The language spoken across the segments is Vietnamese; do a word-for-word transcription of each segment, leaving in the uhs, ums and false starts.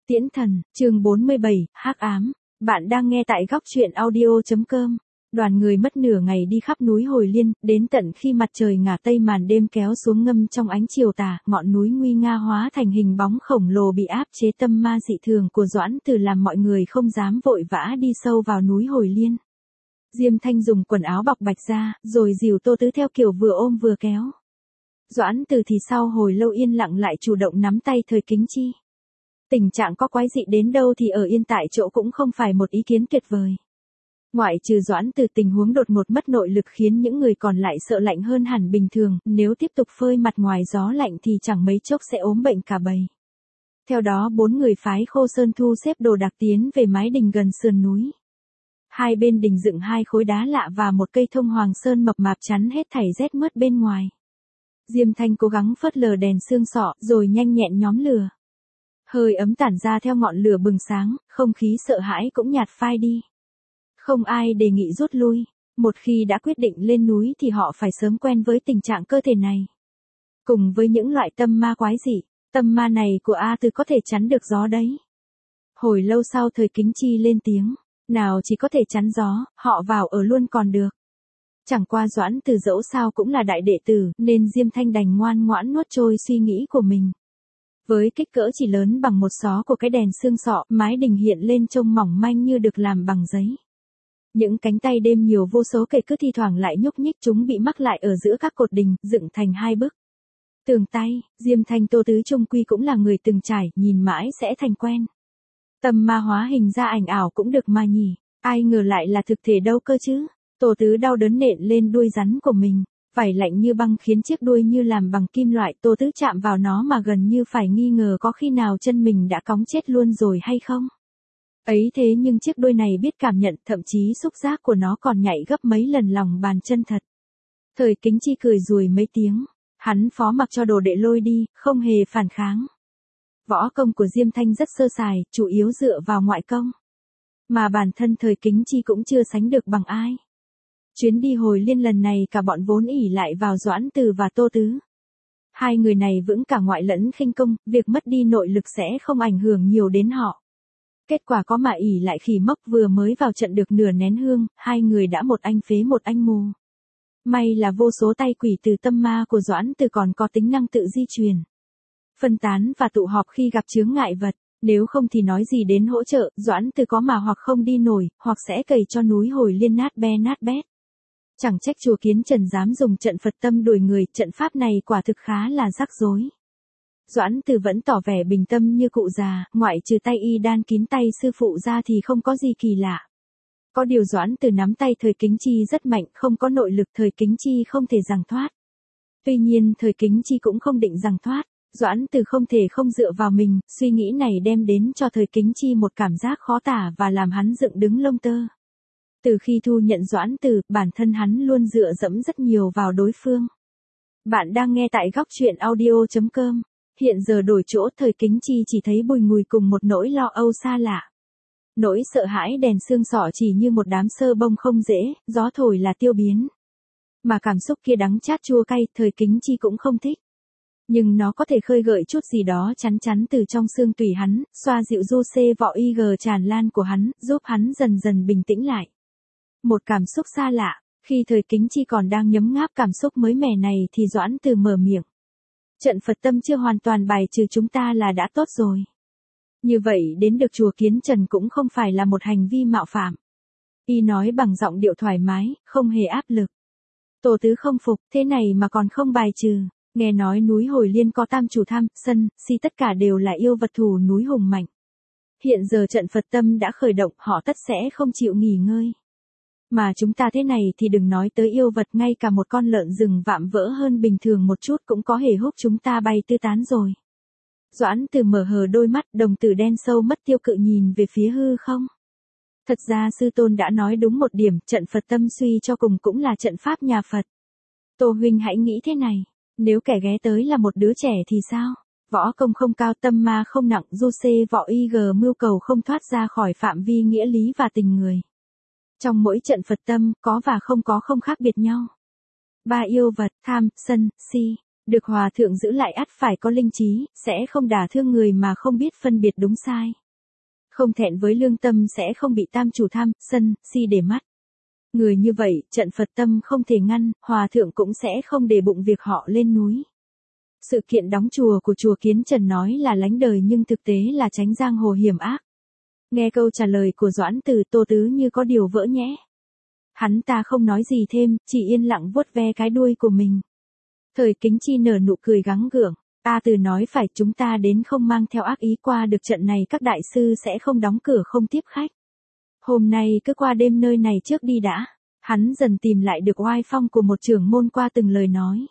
Tiễn thần, chương bốn mươi bảy, hắc ám. Bạn đang nghe tại góc truyện audio chấm com. Đoàn người mất nửa ngày đi khắp núi Hồi Liên, đến tận khi mặt trời ngả tây màn đêm kéo xuống ngâm trong ánh chiều tà, ngọn núi nguy nga hóa thành hình bóng khổng lồ bị áp chế. Tâm ma dị thường của Doãn Từ làm mọi người không dám vội vã đi sâu vào núi Hồi Liên. Diêm Thanh dùng quần áo bọc bạch ra, rồi dìu Tô Tứ theo kiểu vừa ôm vừa kéo. Doãn Từ thì sau hồi lâu yên lặng lại chủ động nắm tay Thời Kính Chi. Tình trạng có quái dị đến đâu thì ở yên tại chỗ cũng không phải một ý kiến tuyệt vời. Ngoại trừ Doãn Từ, tình huống đột ngột mất nội lực khiến những người còn lại sợ lạnh hơn hẳn bình thường, nếu tiếp tục phơi mặt ngoài gió lạnh thì chẳng mấy chốc sẽ ốm bệnh cả bầy. Theo đó bốn người phái Khô Sơn thu xếp đồ đạc tiến về mái đình gần sườn núi. Hai bên đình dựng hai khối đá lạ và một cây thông hoàng sơn mập mạp chắn hết thảy rét mướt bên ngoài. Diêm Thanh cố gắng phớt lờ đèn xương sọ rồi nhanh nhẹn nhóm lửa. Hơi ấm tản ra theo ngọn lửa bừng sáng, không khí sợ hãi cũng nhạt phai đi. Không ai đề nghị rút lui, một khi đã quyết định lên núi thì họ phải sớm quen với tình trạng cơ thể này. Cùng với những loại tâm ma quái dị, tâm ma này của A Từ có thể chắn được gió đấy. Hồi lâu sau Thời Kính Chi lên tiếng, nào chỉ có thể chắn gió, họ vào ở luôn còn được. Chẳng qua Doãn Từ dẫu sao cũng là đại đệ tử, nên Diêm Thanh đành ngoan ngoãn nuốt trôi suy nghĩ của mình. Với kích cỡ chỉ lớn bằng một xó của cái đèn xương sọ, mái đình hiện lên trông mỏng manh như được làm bằng giấy. Những cánh tay đêm nhiều vô số kể cứ thi thoảng lại nhúc nhích, chúng bị mắc lại ở giữa các cột đình, dựng thành hai bức tường tay. Diêm Thanh Tô Tứ chung quy cũng là người từng trải, nhìn mãi sẽ thành quen. Tâm ma hóa hình ra ảnh ảo cũng được mà nhỉ, ai ngờ lại là thực thể đâu cơ chứ. Tô Tứ đau đớn nện lên đuôi rắn của mình. Vải lạnh như băng khiến chiếc đuôi như làm bằng kim loại. Tô Tứ chạm vào nó mà gần như phải nghi ngờ có khi nào chân mình đã cóng chết luôn rồi hay không. Ấy thế nhưng chiếc đuôi này biết cảm nhận, thậm chí xúc giác của nó còn nhạy gấp mấy lần lòng bàn chân thật. Thời Kính Chi cười rùi mấy tiếng, hắn phó mặc cho đồ đệ lôi đi, không hề phản kháng. Võ công của Diêm Thanh rất sơ sài, chủ yếu dựa vào ngoại công. Mà bản thân Thời Kính Chi cũng chưa sánh được bằng ai. Chuyến đi Hồi Liên lần này cả bọn vốn ỷ lại vào Doãn Từ và Tô Tứ. Hai người này vững cả ngoại lẫn khinh công, việc mất đi nội lực sẽ không ảnh hưởng nhiều đến họ. Kết quả có mà ỷ lại khỉ mốc, vừa mới vào trận được nửa nén hương, hai người đã một anh phế một anh mù. May là vô số tay quỷ từ tâm ma của Doãn Từ còn có tính năng tự di truyền, phân tán và tụ họp khi gặp chướng ngại vật, nếu không thì nói gì đến hỗ trợ. Doãn Từ có mà hoặc không đi nổi, hoặc sẽ cày cho núi Hồi Liên nát be nát bét. Chẳng trách chùa Kiến Trần dám dùng trận Phật tâm đuổi người, trận pháp này quả thực khá là rắc rối. Doãn Từ vẫn tỏ vẻ bình tâm như cụ già, ngoại trừ tay y đan kín tay sư phụ ra thì không có gì kỳ lạ. Có điều Doãn Từ nắm tay Thời Kính Chi rất mạnh, không có nội lực Thời Kính Chi không thể giằng thoát. Tuy nhiên Thời Kính Chi cũng không định giằng thoát, Doãn Từ không thể không dựa vào mình, suy nghĩ này đem đến cho Thời Kính Chi một cảm giác khó tả và làm hắn dựng đứng lông tơ. Từ khi thu nhận Doãn Từ, bản thân hắn luôn dựa dẫm rất nhiều vào đối phương. Bạn đang nghe tại góc truyện audio chấm com. Hiện giờ đổi chỗ, Thời Kính Chi chỉ thấy bùi ngùi cùng một nỗi lo âu xa lạ. Nỗi sợ hãi đèn xương sọ chỉ như một đám sơ bông không dễ, gió thổi là tiêu biến. Mà cảm xúc kia đắng chát chua cay, Thời Kính Chi cũng không thích. Nhưng nó có thể khơi gợi chút gì đó chắn chắn từ trong xương tủy hắn, xoa dịu du xê vọ y gờ tràn lan của hắn, giúp hắn dần dần bình tĩnh lại. Một cảm xúc xa lạ, khi Thời Kính Chi còn đang nhấm ngáp cảm xúc mới mẻ này thì Doãn Từ mở miệng. Trận Phật tâm chưa hoàn toàn bài trừ chúng ta là đã tốt rồi. Như vậy đến được chùa Kiến Trần cũng không phải là một hành vi mạo phạm. Y nói bằng giọng điệu thoải mái, không hề áp lực. Tô Tứ không phục, thế này mà còn không bài trừ. Nghe nói núi Hồi Liên có tam chủ tham, sân, si tất cả đều là yêu vật thủ núi hùng mạnh. Hiện giờ trận Phật tâm đã khởi động, họ tất sẽ không chịu nghỉ ngơi. Mà chúng ta thế này thì đừng nói tới yêu vật, ngay cả một con lợn rừng vạm vỡ hơn bình thường một chút cũng có thể húc chúng ta bay tứ tán rồi. Doãn Từ mở hờ đôi mắt, đồng tử đen sâu mất tiêu cự nhìn về phía hư không. Thật ra sư tôn đã nói đúng một điểm, trận Phật tâm suy cho cùng cũng là trận pháp nhà Phật. Tô huynh hãy nghĩ thế này, nếu kẻ ghé tới là một đứa trẻ thì sao? Võ công không cao, tâm ma không nặng, du xê võ y gờ mưu cầu không thoát ra khỏi phạm vi nghĩa lý và tình người. Trong mỗi trận Phật tâm, có và không có không khác biệt nhau. Ba yêu vật, tham, sân, si, Được hòa thượng giữ lại ắt phải có linh trí, sẽ không đả thương người mà không biết phân biệt đúng sai. Không thẹn với lương tâm sẽ không bị tam chủ tham, sân, si để mắt. Người như vậy, trận Phật tâm không thể ngăn, hòa thượng cũng sẽ không để bụng việc họ lên núi. Sự kiện đóng chùa của chùa Kiến Trần nói là lánh đời nhưng thực tế là tránh giang hồ hiểm ác. Nghe câu trả lời của Doãn Từ, Tô Tứ như có điều vỡ nhẽ. Hắn ta không nói gì thêm, chỉ yên lặng vuốt ve cái đuôi của mình. Thời Kính Chi nở nụ cười gắng gượng. A Từ nói phải, chúng ta đến không mang theo ác ý, qua được trận này các đại sư sẽ không đóng cửa không tiếp khách. Hôm nay cứ qua đêm nơi này trước đi đã. Hắn dần tìm lại được oai phong của một trưởng môn qua từng lời nói.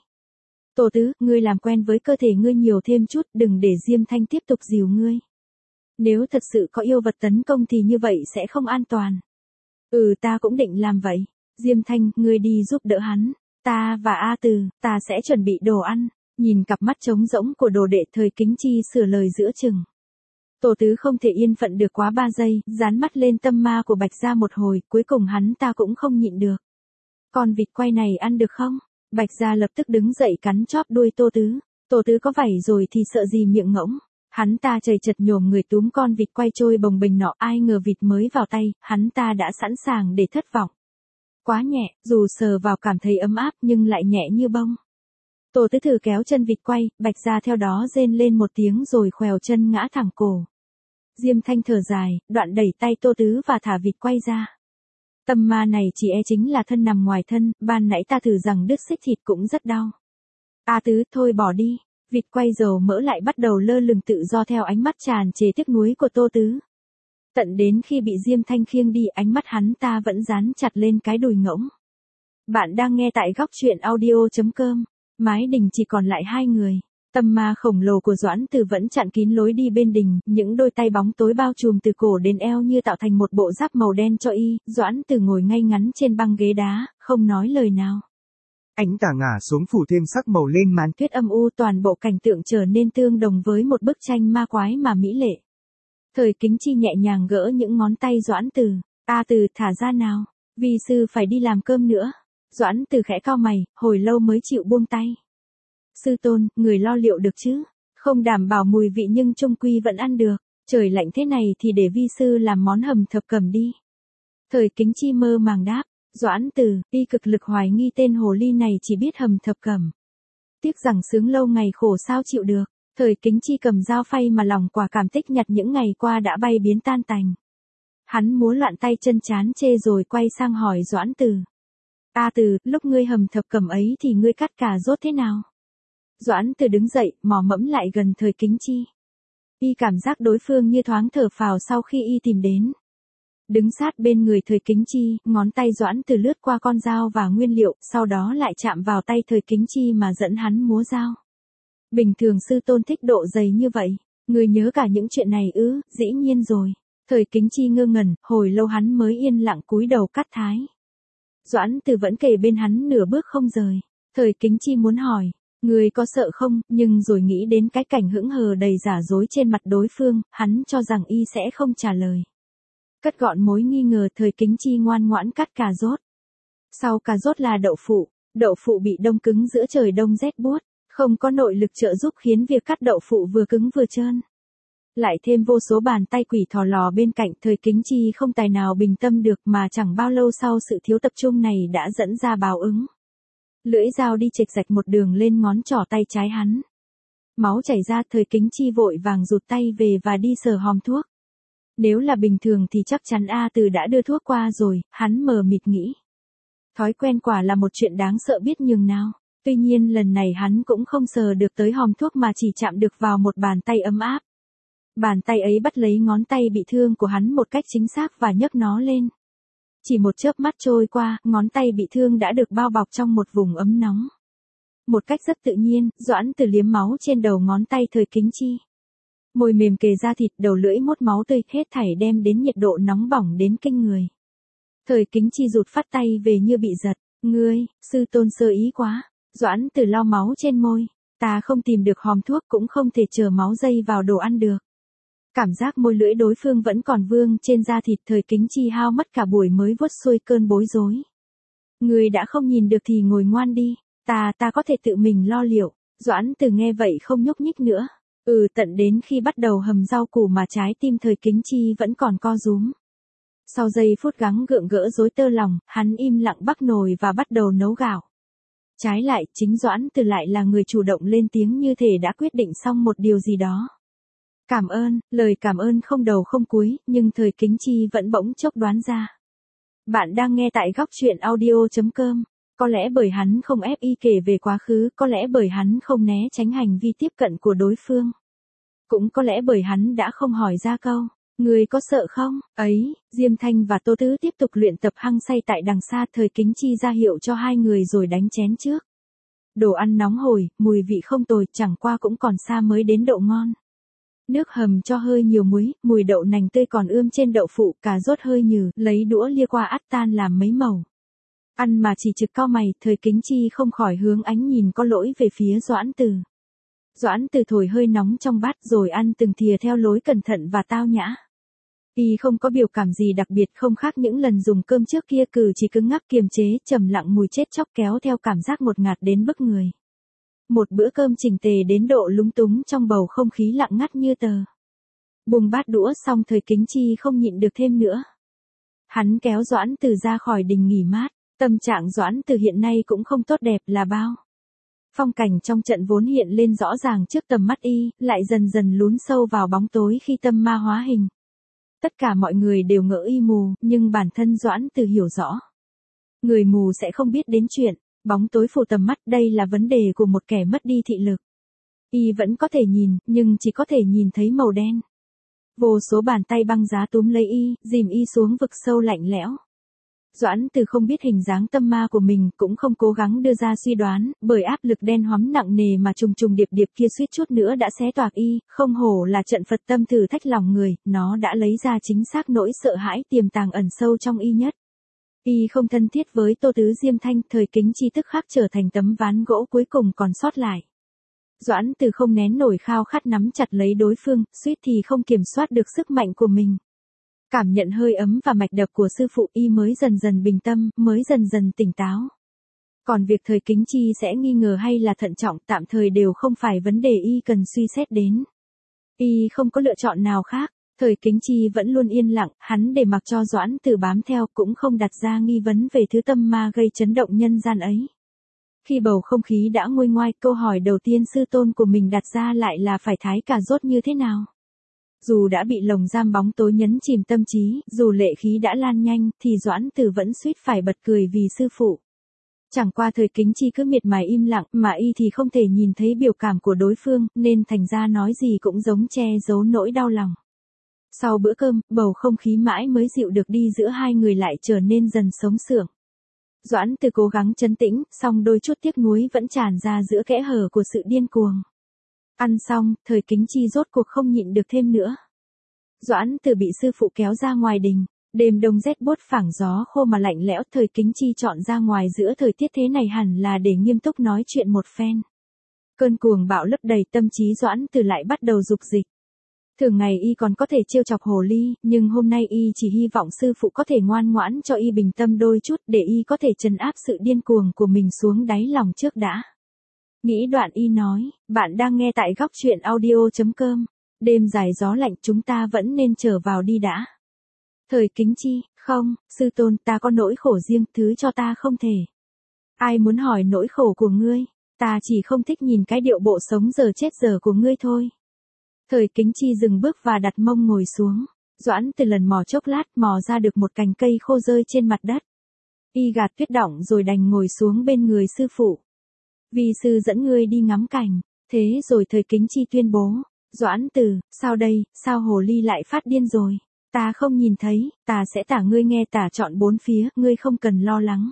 Tô Tứ, ngươi làm quen với cơ thể ngươi nhiều thêm chút, đừng để Diêm Thanh tiếp tục dìu ngươi. Nếu thật sự có yêu vật tấn công thì như vậy sẽ không an toàn. Ừ, ta cũng định làm vậy. Diêm Thanh, ngươi đi giúp đỡ hắn. Ta và A Từ, ta sẽ chuẩn bị đồ ăn. Nhìn cặp mắt trống rỗng của đồ đệ, Thời Kính Chi sửa lời giữa chừng. Tô Tứ không thể yên phận được quá ba giây, dán mắt lên tâm ma của Bạch Gia một hồi, cuối cùng hắn ta cũng không nhịn được. Con vịt quay này ăn được không? Bạch Gia lập tức đứng dậy cắn chóp đuôi Tô Tứ. Tô Tứ có vảy rồi thì sợ gì miệng ngỗng. Hắn ta chầy chật nhổm người túm con vịt quay trôi bồng bềnh nọ, ai ngờ vịt mới vào tay, hắn ta đã sẵn sàng để thất vọng. Quá nhẹ, dù sờ vào cảm thấy ấm áp nhưng lại nhẹ như bông. Tô Tứ thử kéo chân vịt quay, Bạch Gia theo đó rên lên một tiếng rồi khoèo chân ngã thẳng cổ. Diêm Thanh thở dài, đoạn đẩy tay Tô Tứ và thả vịt quay ra. Tâm ma này chỉ e chính là thân nằm ngoài thân, ban nãy ta thử rằng đứt xích thịt cũng rất đau. A Tứ, thôi bỏ đi. Vịt quay dầu mỡ lại bắt đầu lơ lửng tự do theo ánh mắt tràn trề tiếc nuối của Tô Tứ. Tận đến khi bị Diêm Thanh khiêng đi, ánh mắt hắn ta vẫn dán chặt lên cái đùi ngỗng. Bạn đang nghe tại góc truyện audio chấm com. Mái đình chỉ còn lại hai người. Tâm ma khổng lồ của Doãn Từ vẫn chặn kín lối đi bên đình, những đôi tay bóng tối bao trùm từ cổ đến eo như tạo thành một bộ giáp màu đen cho y. Doãn Từ ngồi ngay ngắn trên băng ghế đá, không nói lời nào. Ánh tà ngả xuống phủ thêm sắc màu lên màn tuyết âm u, toàn bộ cảnh tượng trở nên tương đồng với một bức tranh ma quái mà mỹ lệ. Thời Kính Chi nhẹ nhàng gỡ những ngón tay Doãn Từ. A Từ, thả ra nào, vi sư phải đi làm cơm nữa. Doãn Từ khẽ cau mày, hồi lâu mới chịu buông tay. Sư tôn, người lo liệu được chứ? Không đảm bảo mùi vị nhưng chung quy vẫn ăn được. Trời lạnh thế này thì để vi sư làm món hầm thập cẩm đi. Thời Kính Chi mơ màng đáp. Doãn Từ, y cực lực hoài nghi tên hồ ly này chỉ biết hầm thập cẩm. Tiếc rằng sướng lâu ngày khổ sao chịu được. Thời Kính Chi cầm dao phay mà lòng quả cảm tích nhặt những ngày qua đã bay biến tan tành. Hắn múa loạn tay chân chán chê rồi quay sang hỏi Doãn Từ. A Từ, lúc ngươi hầm thập cẩm ấy thì ngươi cắt cà rốt thế nào? Doãn Từ đứng dậy, mò mẫm lại gần Thời Kính Chi. Y cảm giác đối phương như thoáng thở phào sau khi y tìm đến. Đứng sát bên người Thời Kính Chi, ngón tay Doãn Từ lướt qua con dao và nguyên liệu, sau đó lại chạm vào tay Thời Kính Chi mà dẫn hắn múa dao. Bình thường sư tôn thích độ dày như vậy, ngươi nhớ cả những chuyện này ư? Dĩ nhiên rồi. Thời Kính Chi ngơ ngẩn, hồi lâu hắn mới yên lặng cúi đầu cắt thái. Doãn Từ vẫn kề bên hắn nửa bước không rời. Thời Kính Chi muốn hỏi, ngươi có sợ không, nhưng rồi nghĩ đến cái cảnh hững hờ đầy giả dối trên mặt đối phương, hắn cho rằng y sẽ không trả lời. Cất gọn mối nghi ngờ, Thời Kính Chi ngoan ngoãn cắt cà rốt. Sau cà rốt là đậu phụ, đậu phụ bị đông cứng giữa trời đông rét buốt, không có nội lực trợ giúp khiến việc cắt đậu phụ vừa cứng vừa trơn. Lại thêm vô số bàn tay quỷ thò lò bên cạnh, Thời Kính Chi không tài nào bình tâm được, mà chẳng bao lâu sau sự thiếu tập trung này đã dẫn ra báo ứng. Lưỡi dao đi chệch rạch một đường lên ngón trỏ tay trái hắn. Máu chảy ra, Thời Kính Chi vội vàng rụt tay về và đi sờ hòm thuốc. Nếu là bình thường thì chắc chắn A Từ đã đưa thuốc qua rồi, hắn mờ mịt nghĩ. Thói quen quả là một chuyện đáng sợ biết nhường nào. Tuy nhiên lần này hắn cũng không sờ được tới hòm thuốc mà chỉ chạm được vào một bàn tay ấm áp. Bàn tay ấy bắt lấy ngón tay bị thương của hắn một cách chính xác và nhấc nó lên. Chỉ một chớp mắt trôi qua, ngón tay bị thương đã được bao bọc trong một vùng ấm nóng. Một cách rất tự nhiên, Doãn Từ liếm máu trên đầu ngón tay Thời Kính Chi. Môi mềm kề da thịt, đầu lưỡi mốt máu tươi, hết thảy đem đến nhiệt độ nóng bỏng đến kinh người. Thời Kính Chi rụt phát tay về như bị giật. Ngươi, sư tôn sơ ý quá. Doãn Từ lau máu trên môi. Ta không tìm được hòm thuốc cũng không thể chờ máu dây vào đồ ăn được. Cảm giác môi lưỡi đối phương vẫn còn vương trên da thịt, Thời Kính Chi hao mất cả buổi mới vuốt xuôi cơn bối rối. Ngươi đã không nhìn được thì ngồi ngoan đi. Ta, ta có thể tự mình lo liệu. Doãn Từ nghe vậy không nhúc nhích nữa. Ừ, tận đến khi bắt đầu hầm rau củ mà trái tim Thời Kính Chi vẫn còn co rúm. Sau giây phút gắng gượng gỡ rối tơ lòng, hắn im lặng bắc nồi và bắt đầu nấu gạo. Trái lại, chính Doãn Từ lại là người chủ động lên tiếng như thể đã quyết định xong một điều gì đó. Cảm ơn, lời cảm ơn không đầu không cuối, nhưng Thời Kính Chi vẫn bỗng chốc đoán ra. Bạn đang nghe tại góc truyện audio chấm com. Có lẽ bởi hắn không ép y kể về quá khứ, có lẽ bởi hắn không né tránh hành vi tiếp cận của đối phương. Cũng có lẽ bởi hắn đã không hỏi ra câu, người có sợ không? Ấy, Diêm Thanh và Tô Tứ tiếp tục luyện tập hăng say tại đằng xa. Thời Kính Chi ra hiệu cho hai người rồi đánh chén trước. Đồ ăn nóng hổi, mùi vị không tồi, chẳng qua cũng còn xa mới đến độ ngon. Nước hầm cho hơi nhiều muối, mùi đậu nành tươi còn ươm trên đậu phụ, cà rốt hơi nhừ, lấy đũa lia qua ắt tan làm mấy mẩu. Ăn mà chỉ trực cau mày, Thời Kính Chi không khỏi hướng ánh nhìn có lỗi về phía Doãn Từ. Doãn Từ thổi hơi nóng trong bát rồi ăn từng thìa theo lối cẩn thận và tao nhã. Y không có biểu cảm gì đặc biệt, không khác những lần dùng cơm trước kia, cử chỉ cứng ngắc kiềm chế, trầm lặng mùi chết chóc kéo theo cảm giác ngột ngạt đến bức người. Một bữa cơm chỉnh tề đến độ lúng túng trong bầu không khí lặng ngắt như tờ. Buông bát đũa xong, Thời Kính Chi không nhịn được thêm nữa. Hắn kéo Doãn Từ ra khỏi đình nghỉ mát. Tâm trạng Doãn Từ hiện nay cũng không tốt đẹp là bao. Phong cảnh trong trận vốn hiện lên rõ ràng trước tầm mắt y, lại dần dần lún sâu vào bóng tối khi tâm ma hóa hình. Tất cả mọi người đều ngỡ y mù, nhưng bản thân Doãn Từ hiểu rõ. Người mù sẽ không biết đến chuyện bóng tối phủ tầm mắt, đây là vấn đề của một kẻ mất đi thị lực. Y vẫn có thể nhìn, nhưng chỉ có thể nhìn thấy màu đen. Vô số bàn tay băng giá túm lấy y, dìm y xuống vực sâu lạnh lẽo. Doãn Từ không biết hình dáng tâm ma của mình, cũng không cố gắng đưa ra suy đoán, bởi áp lực đen hoắm nặng nề mà trùng trùng điệp điệp kia suýt chút nữa đã xé toạc y, không hổ là trận Phật tâm thử thách lòng người, nó đã lấy ra chính xác nỗi sợ hãi tiềm tàng ẩn sâu trong y nhất. Y không thân thiết với Tô Tứ Diêm Thanh, Thời Kính Chi tức khắc trở thành tấm ván gỗ cuối cùng còn sót lại. Doãn Từ không nén nổi khao khát nắm chặt lấy đối phương, suýt thì không kiểm soát được sức mạnh của mình. Cảm nhận hơi ấm và mạch đập của sư phụ, y mới dần dần bình tâm, mới dần dần tỉnh táo. Còn việc Thời Kính Chi sẽ nghi ngờ hay là thận trọng, tạm thời đều không phải vấn đề y cần suy xét đến. Y không có lựa chọn nào khác. Thời Kính Chi vẫn luôn yên lặng, hắn để mặc cho Doãn Từ bám theo, cũng không đặt ra nghi vấn về thứ tâm ma gây chấn động nhân gian ấy. Khi bầu không khí đã nguôi ngoai, câu hỏi đầu tiên sư tôn của mình đặt ra lại là phải thái cà rốt như thế nào. Dù đã bị lồng giam bóng tối nhấn chìm tâm trí, dù lệ khí đã lan nhanh, thì Doãn Từ vẫn suýt phải bật cười vì sư phụ. Chẳng qua Thời Kính Chi cứ miệt mài im lặng, mà y thì không thể nhìn thấy biểu cảm của đối phương, nên thành ra nói gì cũng giống che giấu nỗi đau lòng. Sau bữa cơm, bầu không khí mãi mới dịu được đi giữa hai người lại trở nên dần sống sượng. Doãn Từ cố gắng trấn tĩnh, song đôi chút tiếc nuối vẫn tràn ra giữa kẽ hở của sự điên cuồng. Ăn xong, Thời Kính Chi rốt cuộc không nhịn được thêm nữa. Doãn Từ bị sư phụ kéo ra ngoài đình. Đêm đông rét buốt phảng gió khô mà lạnh lẽo, Thời Kính Chi chọn ra ngoài giữa thời tiết thế này hẳn là để nghiêm túc nói chuyện một phen. Cơn cuồng bạo lấp đầy tâm trí Doãn Từ lại bắt đầu dục dịch. Thường ngày y còn có thể trêu chọc hồ ly, nhưng hôm nay y chỉ hy vọng sư phụ có thể ngoan ngoãn cho y bình tâm đôi chút, để y có thể trấn áp sự điên cuồng của mình xuống đáy lòng trước đã. Nghĩ đoạn y nói, bạn đang nghe tại góc truyện audio chấm com. Đêm dài gió lạnh, chúng ta vẫn nên trở vào đi đã. Thời Kính Chi, không, sư tôn, ta có nỗi khổ riêng, thứ cho ta không thể. Ai muốn hỏi nỗi khổ của ngươi, ta chỉ không thích nhìn cái điệu bộ sống giờ chết giờ của ngươi thôi. Thời Kính Chi dừng bước và đặt mông ngồi xuống. Doãn Từ lần mò chốc lát mò ra được một cành cây khô rơi trên mặt đất. Y gạt tuyết đọng rồi đành ngồi xuống bên người sư phụ. Vi sư dẫn ngươi đi ngắm cảnh. Thế rồi Thời Kính Chi tuyên bố. Doãn Từ, sao đây, sao hồ ly lại phát điên rồi? Ta không nhìn thấy, ta sẽ tả ngươi nghe, tả chọn bốn phía, ngươi không cần lo lắng.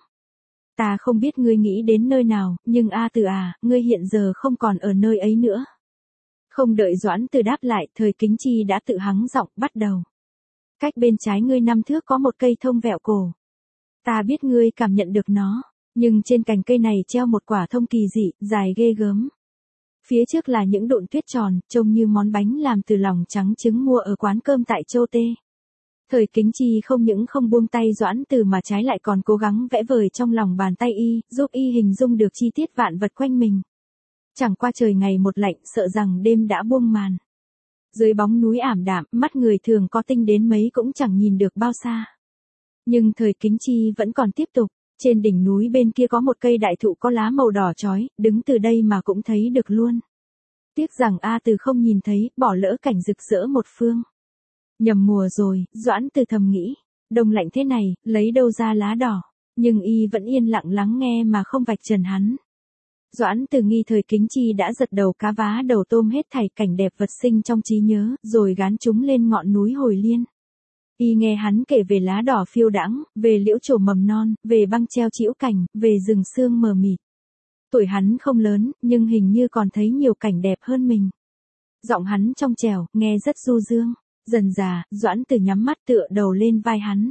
Ta không biết ngươi nghĩ đến nơi nào, nhưng A Từ à, ngươi hiện giờ không còn ở nơi ấy nữa. Không đợi Doãn Từ đáp lại, Thời Kính Chi đã tự hắng giọng, bắt đầu. Cách bên trái ngươi năm thước có một cây thông vẹo cổ. Ta biết ngươi cảm nhận được nó, nhưng trên cành cây này treo một quả thông kỳ dị, dài ghê gớm. Phía trước là những đụn tuyết tròn, trông như món bánh làm từ lòng trắng trứng mua ở quán cơm tại Châu Tê. Thời Kính Chi không những không buông tay Doãn Từ mà trái lại còn cố gắng vẽ vời trong lòng bàn tay y, giúp y hình dung được chi tiết vạn vật quanh mình. Chẳng qua trời ngày một lạnh, sợ rằng đêm đã buông màn. Dưới bóng núi ảm đạm, mắt người thường có tinh đến mấy cũng chẳng nhìn được bao xa. Nhưng thời Kính Chi vẫn còn tiếp tục, trên đỉnh núi bên kia có một cây đại thụ có lá màu đỏ chói, đứng từ đây mà cũng thấy được luôn. Tiếc rằng A Từ không nhìn thấy, bỏ lỡ cảnh rực rỡ một phương. Nhầm mùa rồi, Doãn Từ thầm nghĩ, đông lạnh thế này, lấy đâu ra lá đỏ, nhưng y vẫn yên lặng lắng nghe mà không vạch trần hắn. Doãn Từ nghi thời Kính Chi đã giật đầu cá vá đầu tôm hết thảy cảnh đẹp vật sinh trong trí nhớ, rồi gán chúng lên ngọn núi Hồi Liên. Y nghe hắn kể về lá đỏ phiêu đãng, về liễu trổ mầm non, về băng treo trĩu cành, về rừng sương mờ mịt. Tuổi hắn không lớn, nhưng hình như còn thấy nhiều cảnh đẹp hơn mình. Giọng hắn trong trẻo, nghe rất du dương. Dần dà, Doãn Từ nhắm mắt tựa đầu lên vai hắn.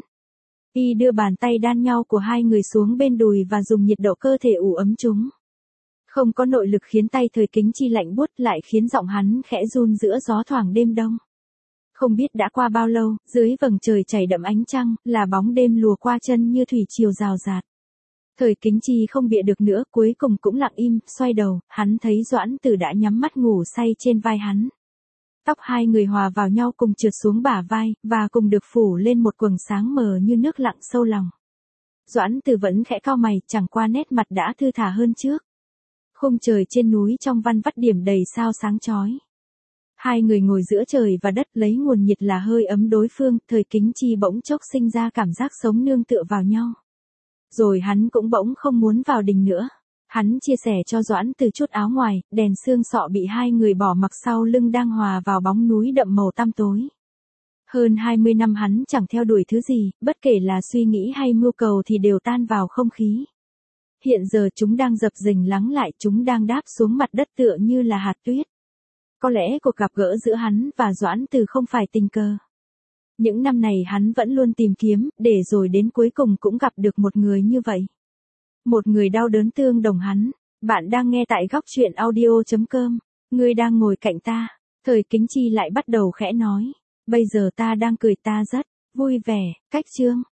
Y đưa bàn tay đan nhau của hai người xuống bên đùi và dùng nhiệt độ cơ thể ủ ấm chúng. Không có nội lực khiến tay thời Kính Chi lạnh buốt, lại khiến giọng hắn khẽ run giữa gió thoảng đêm đông. Không biết đã qua bao lâu, dưới vầng trời chảy đậm ánh trăng, là bóng đêm lùa qua chân như thủy triều rào rạt. Thời Kính Chi không bịa được nữa, cuối cùng cũng lặng im, xoay đầu, hắn thấy Doãn Từ đã nhắm mắt ngủ say trên vai hắn. Tóc hai người hòa vào nhau cùng trượt xuống bả vai, và cùng được phủ lên một quầng sáng mờ như nước lặng sâu lòng. Doãn Từ vẫn khẽ cau mày, chẳng qua nét mặt đã thư thả hơn trước. Khung trời trên núi trong văn vắt điểm đầy sao sáng chói. Hai người ngồi giữa trời và đất lấy nguồn nhiệt là hơi ấm đối phương, thời Kính Chi bỗng chốc sinh ra cảm giác sống nương tựa vào nhau. Rồi hắn cũng bỗng không muốn vào đình nữa. Hắn chia sẻ cho Doãn Từ chút áo ngoài, đèn xương sọ bị hai người bỏ mặc sau lưng đang hòa vào bóng núi đậm màu tăm tối. Hơn hai mươi năm hắn chẳng theo đuổi thứ gì, bất kể là suy nghĩ hay mưu cầu thì đều tan vào không khí. Hiện giờ chúng đang dập dềnh lắng lại, chúng đang đáp xuống mặt đất tựa như là hạt tuyết. Có lẽ cuộc gặp gỡ giữa hắn và Doãn Từ không phải tình cờ. Những năm này hắn vẫn luôn tìm kiếm, để rồi đến cuối cùng cũng gặp được một người như vậy. Một người đau đớn tương đồng hắn. Bạn đang nghe tại góc truyện audio chấm com. Ngươi đang ngồi cạnh ta. Thời Kính Chi lại bắt đầu khẽ nói. Bây giờ ta đang cười, ta rất vui vẻ. Cách chương.